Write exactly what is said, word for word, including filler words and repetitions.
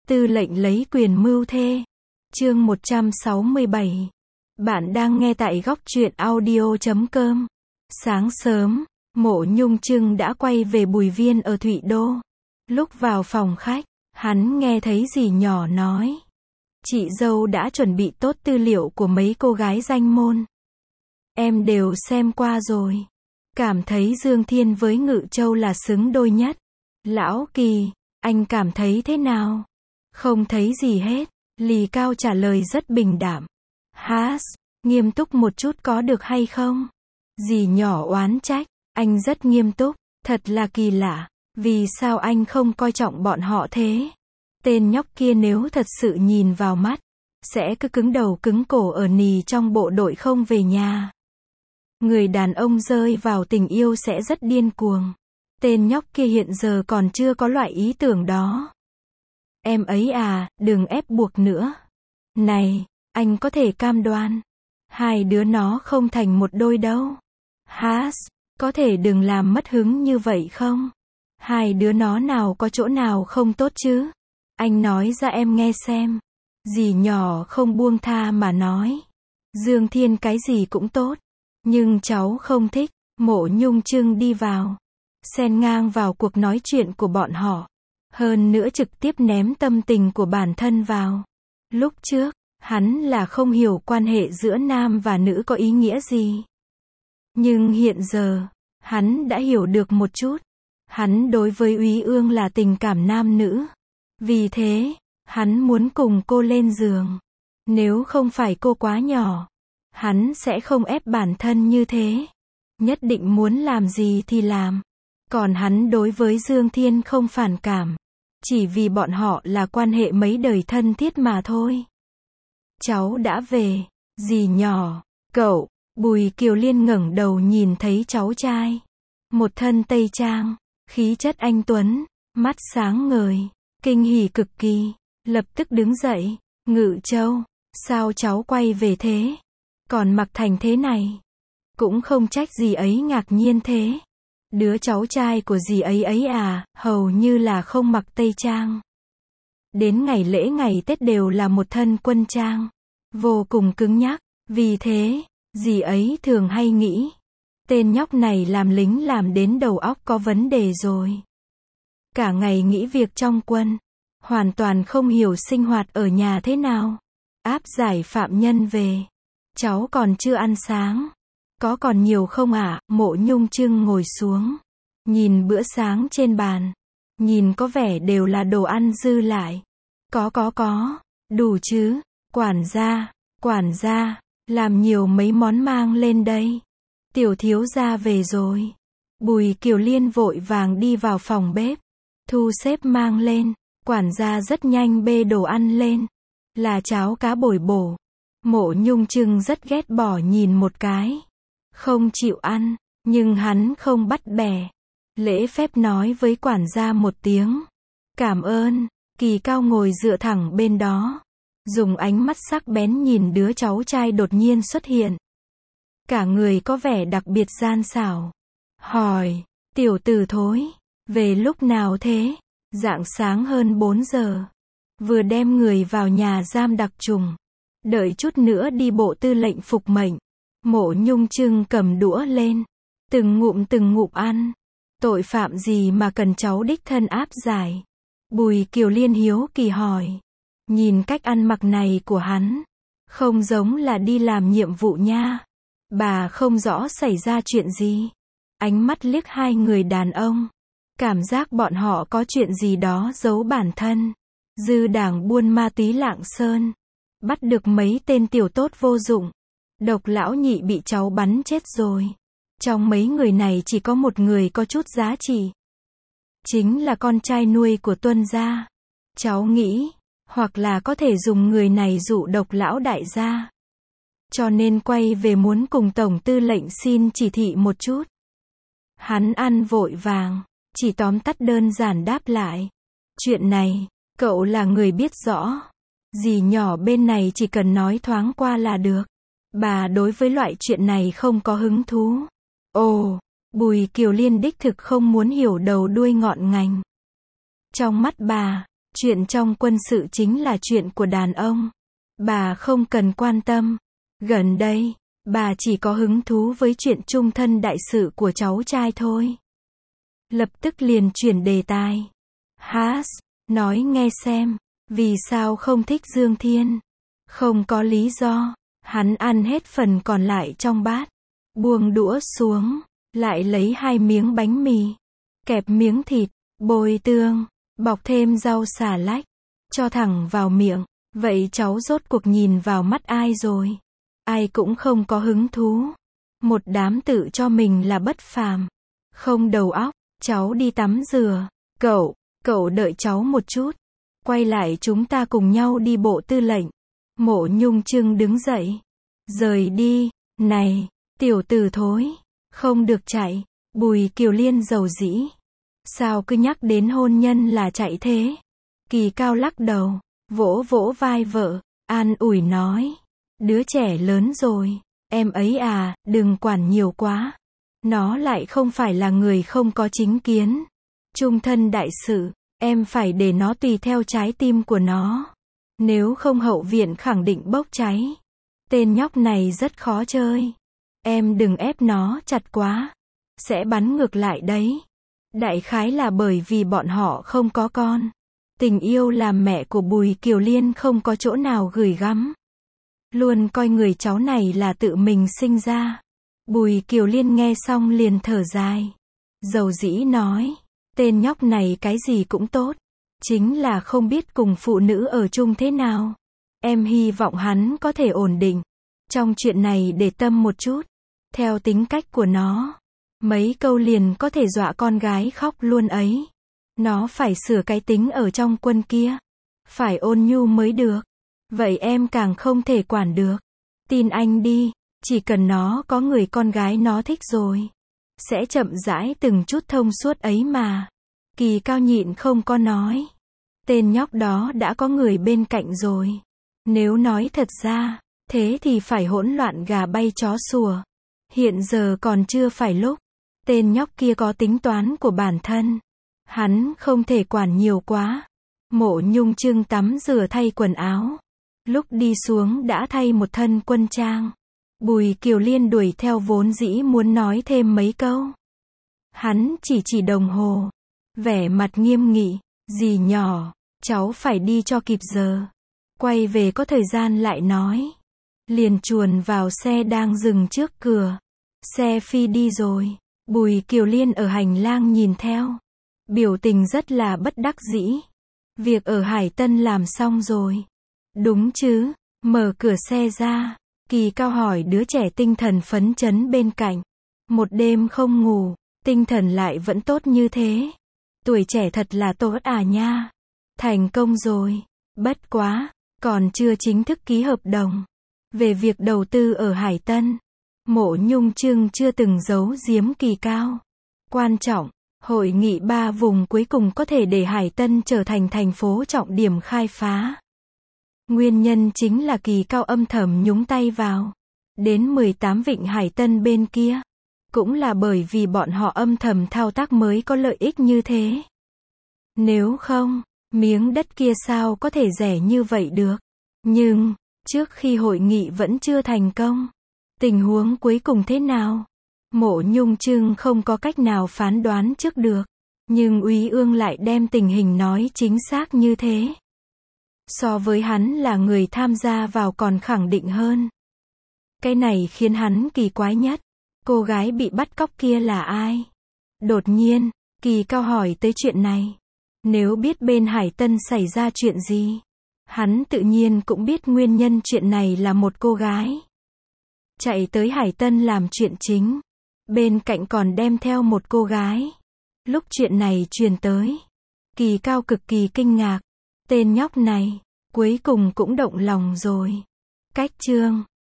Tư lệnh lấy quyền mưu thê. Chương một trăm sáu mươi bảy. Bạn đang nghe tại góc truyện audio chấm com. Sáng sớm, Mộ Nhung Trưng đã quay về Bùi Viên ở Thụy Đô. Lúc vào phòng khách, hắn nghe thấy dì nhỏ nói. Chị dâu đã chuẩn bị tốt tư liệu của mấy cô gái danh môn. Em đều xem qua rồi. Cảm thấy Dương Thiên với Ngự Châu là xứng đôi nhất. Lão Kỳ, anh cảm thấy thế nào? Không thấy gì hết. Lì Cao trả lời rất bình đạm. Hás, nghiêm túc một chút có được hay không? Dì nhỏ oán trách. Anh rất nghiêm túc, thật là kỳ lạ. Vì sao anh không coi trọng bọn họ thế? Tên nhóc kia nếu thật sự nhìn vào mắt, sẽ cứ cứng đầu cứng cổ ở nì trong bộ đội không về nhà. Người đàn ông rơi vào tình yêu sẽ rất điên cuồng. Tên nhóc kia hiện giờ còn chưa có loại ý tưởng đó. Em ấy à, đừng ép buộc nữa. Này, anh có thể cam đoan. Hai đứa nó không thành một đôi đâu. Hás, có thể đừng làm mất hứng như vậy không? Hai đứa nó nào có chỗ nào không tốt chứ? Anh nói ra em nghe xem. Dì nhỏ không buông tha mà nói. Dương Thiên cái gì cũng tốt. Nhưng cháu không thích. Mộ Nhung Trưng đi vào. Xen ngang vào cuộc nói chuyện của bọn họ. Hơn nữa trực tiếp ném tâm tình của bản thân vào. Lúc trước, hắn là không hiểu quan hệ giữa nam và nữ có ý nghĩa gì. Nhưng hiện giờ, hắn đã hiểu được một chút. Hắn đối với Úy Ương là tình cảm nam nữ. Vì thế, hắn muốn cùng cô lên giường. Nếu không phải cô quá nhỏ, hắn sẽ không ép bản thân như thế. Nhất định muốn làm gì thì làm. Còn hắn đối với Dương Thiên không phản cảm. Chỉ vì bọn họ là quan hệ mấy đời thân thiết mà thôi. Cháu đã về. Dì nhỏ. Cậu. Bùi Kiều Liên ngẩng đầu nhìn thấy cháu trai. Một thân tây trang. Khí chất anh tuấn. Mắt sáng ngời. Kinh hỉ cực kỳ. Lập tức đứng dậy. Ngự Châu. Sao cháu quay về thế? Còn mặc thành thế này. Cũng không trách dì ấy ngạc nhiên thế. Đứa cháu trai của dì ấy ấy à, hầu như là không mặc tây trang. Đến ngày lễ ngày Tết đều là một thân quân trang. Vô cùng cứng nhắc. Vì thế, dì ấy thường hay nghĩ. Tên nhóc này làm lính làm đến đầu óc có vấn đề rồi. Cả ngày nghĩ việc trong quân. Hoàn toàn không hiểu sinh hoạt ở nhà thế nào. Áp giải phạm nhân về. Cháu còn chưa ăn sáng. Có còn nhiều không ạ? À? Mộ Nhung Trưng ngồi xuống. Nhìn bữa sáng trên bàn. Nhìn có vẻ đều là đồ ăn dư lại. Có có có. Đủ chứ. Quản gia. Quản gia. Làm nhiều mấy món mang lên đây. Tiểu thiếu gia về rồi. Bùi Kiều Liên vội vàng đi vào phòng bếp. Thu xếp mang lên. Quản gia rất nhanh bê đồ ăn lên. Là cháo cá bồi bổ. Mộ Nhung Trưng rất ghét bỏ nhìn một cái. Không chịu ăn, nhưng hắn không bắt bẻ. Lễ phép nói với quản gia một tiếng. Cảm ơn. Kỳ Cao ngồi dựa thẳng bên đó. Dùng ánh mắt sắc bén nhìn đứa cháu trai đột nhiên xuất hiện. Cả người có vẻ đặc biệt gian xảo. Hỏi, tiểu tử thối, về lúc nào thế? Rạng sáng hơn bốn giờ. Vừa đem người vào nhà giam đặc trùng. Đợi chút nữa đi bộ tư lệnh phục mệnh. Mộ Nhung Trưng cầm đũa lên. Từng ngụm từng ngụm ăn. Tội phạm gì mà cần cháu đích thân áp giải? Bùi Kiều Liên hiếu kỳ hỏi. Nhìn cách ăn mặc này của hắn. Không giống là đi làm nhiệm vụ nha. Bà không rõ xảy ra chuyện gì. Ánh mắt liếc hai người đàn ông. Cảm giác bọn họ có chuyện gì đó giấu bản thân. Dư đảng buôn ma túy Lạng Sơn. Bắt được mấy tên tiểu tốt vô dụng. Độc lão nhị bị cháu bắn chết rồi. Trong mấy người này chỉ có một người có chút giá trị. Chính là con trai nuôi của Tuân gia. Cháu nghĩ, hoặc là có thể dùng người này dụ độc lão đại gia. Cho nên quay về muốn cùng tổng tư lệnh xin chỉ thị một chút. Hắn ăn vội vàng, chỉ tóm tắt đơn giản đáp lại. Chuyện này, cậu là người biết rõ. Dì nhỏ bên này chỉ cần nói thoáng qua là được. Bà đối với loại chuyện này không có hứng thú. Ồ, Bùi Kiều Liên đích thực không muốn hiểu đầu đuôi ngọn ngành. Trong mắt bà, Chuyện trong quân sự chính là chuyện của đàn ông. Bà không cần quan tâm. Gần đây, bà chỉ có hứng thú với chuyện chung thân đại sự của cháu trai thôi. Lập tức liền chuyển đề tài. Hás, nói nghe xem, vì sao không thích Dương Thiên? Không có lý do. Hắn ăn hết phần còn lại trong bát. Buông đũa xuống, lại lấy hai miếng bánh mì. Kẹp miếng thịt, bôi tương, bọc thêm rau xà lách. Cho thẳng vào miệng. Vậy cháu rốt cuộc nhìn vào mắt ai rồi? Ai cũng không có hứng thú. Một đám tự cho mình là bất phàm. Không đầu óc. Cháu đi tắm rửa. Cậu, cậu đợi cháu một chút. Quay lại chúng ta cùng nhau đi bộ tư lệnh. Mộ Nhung Trưng đứng dậy. Rời đi. Này, tiểu tử thối. Không được chạy. Bùi Kiều Liên dầu dĩ. Sao cứ nhắc đến hôn nhân là chạy thế? Kỳ Cao lắc đầu. Vỗ vỗ vai vợ. An ủi nói. Đứa trẻ lớn rồi. Em ấy à, đừng quản nhiều quá. Nó lại không phải là người không có chính kiến. Chung thân đại sự, em phải để nó tùy theo trái tim của nó. Nếu không hậu viện khẳng định bốc cháy. Tên nhóc này rất khó chơi. Em đừng ép nó chặt quá. Sẽ bắn ngược lại đấy. Đại khái là bởi vì bọn họ không có con. Tình yêu làm mẹ của Bùi Kiều Liên không có chỗ nào gửi gắm. Luôn coi người cháu này là tự mình sinh ra. Bùi Kiều Liên nghe xong liền thở dài. Dầu dĩ nói. Tên nhóc này cái gì cũng tốt. Chính là không biết cùng phụ nữ ở chung thế nào. Em hy vọng hắn có thể ổn định. Trong chuyện này để tâm một chút. Theo tính cách của nó. Mấy câu liền có thể dọa con gái khóc luôn ấy. Nó phải sửa cái tính ở trong quân kia. Phải ôn nhu mới được. Vậy em càng không thể quản được. Tin anh đi. Chỉ cần nó có người con gái nó thích rồi. Sẽ chậm rãi từng chút thông suốt ấy mà. Kỳ Cao nhịn không có nói. Tên nhóc đó đã có người bên cạnh rồi. Nếu nói thật ra, thế thì phải hỗn loạn gà bay chó sủa. Hiện giờ còn chưa phải lúc. Tên nhóc kia có tính toán của bản thân. Hắn không thể quản nhiều quá. Mộ Nhung Trưng tắm rửa thay quần áo. Lúc đi xuống đã thay một thân quân trang. Bùi Kiều Liên đuổi theo vốn dĩ muốn nói thêm mấy câu. Hắn chỉ chỉ đồng hồ. Vẻ mặt nghiêm nghị. Dì nhỏ, cháu phải đi cho kịp giờ. Quay về có thời gian lại nói. Liền chuồn vào xe đang dừng trước cửa. Xe phi đi rồi. Bùi Kiều Liên ở hành lang nhìn theo. Biểu tình rất là bất đắc dĩ. Việc ở Hải Tân làm xong rồi. Đúng chứ, mở cửa xe ra. Kỳ Cao hỏi đứa trẻ tinh thần phấn chấn bên cạnh. Một đêm không ngủ, tinh thần lại vẫn tốt như thế. Tuổi trẻ thật là tốt à nha. Thành công rồi. Bất quá, còn chưa chính thức ký hợp đồng. Về việc đầu tư ở Hải Tân. Mộ Nhung Trưng chưa từng giấu giếm Kỳ Cao. Quan trọng, hội nghị ba vùng cuối cùng có thể để Hải Tân trở thành thành phố trọng điểm khai phá. Nguyên nhân chính là Kỳ Cao âm thầm nhúng tay vào. Đến mười tám vịnh Hải Tân bên kia. Cũng là bởi vì bọn họ âm thầm thao tác mới có lợi ích như thế. Nếu không, miếng đất kia sao có thể rẻ như vậy được. Nhưng, trước khi hội nghị vẫn chưa thành công. Tình huống cuối cùng thế nào? Mộ Nhung Trưng không có cách nào phán đoán trước được. Nhưng Úy Ương lại đem tình hình nói chính xác như thế. So với hắn là người tham gia vào còn khẳng định hơn. Cái này khiến hắn kỳ quái nhất. Cô gái bị bắt cóc kia là ai? Đột nhiên, Kỳ Cao hỏi tới chuyện này. Nếu biết bên Hải Tân xảy ra chuyện gì, hắn tự nhiên cũng biết nguyên nhân chuyện này là một cô gái. Chạy tới Hải Tân làm chuyện chính. Bên cạnh còn đem theo một cô gái. Lúc chuyện này truyền tới, Kỳ Cao cực kỳ kinh ngạc. Tên nhóc này, cuối cùng cũng động lòng rồi. Cách chương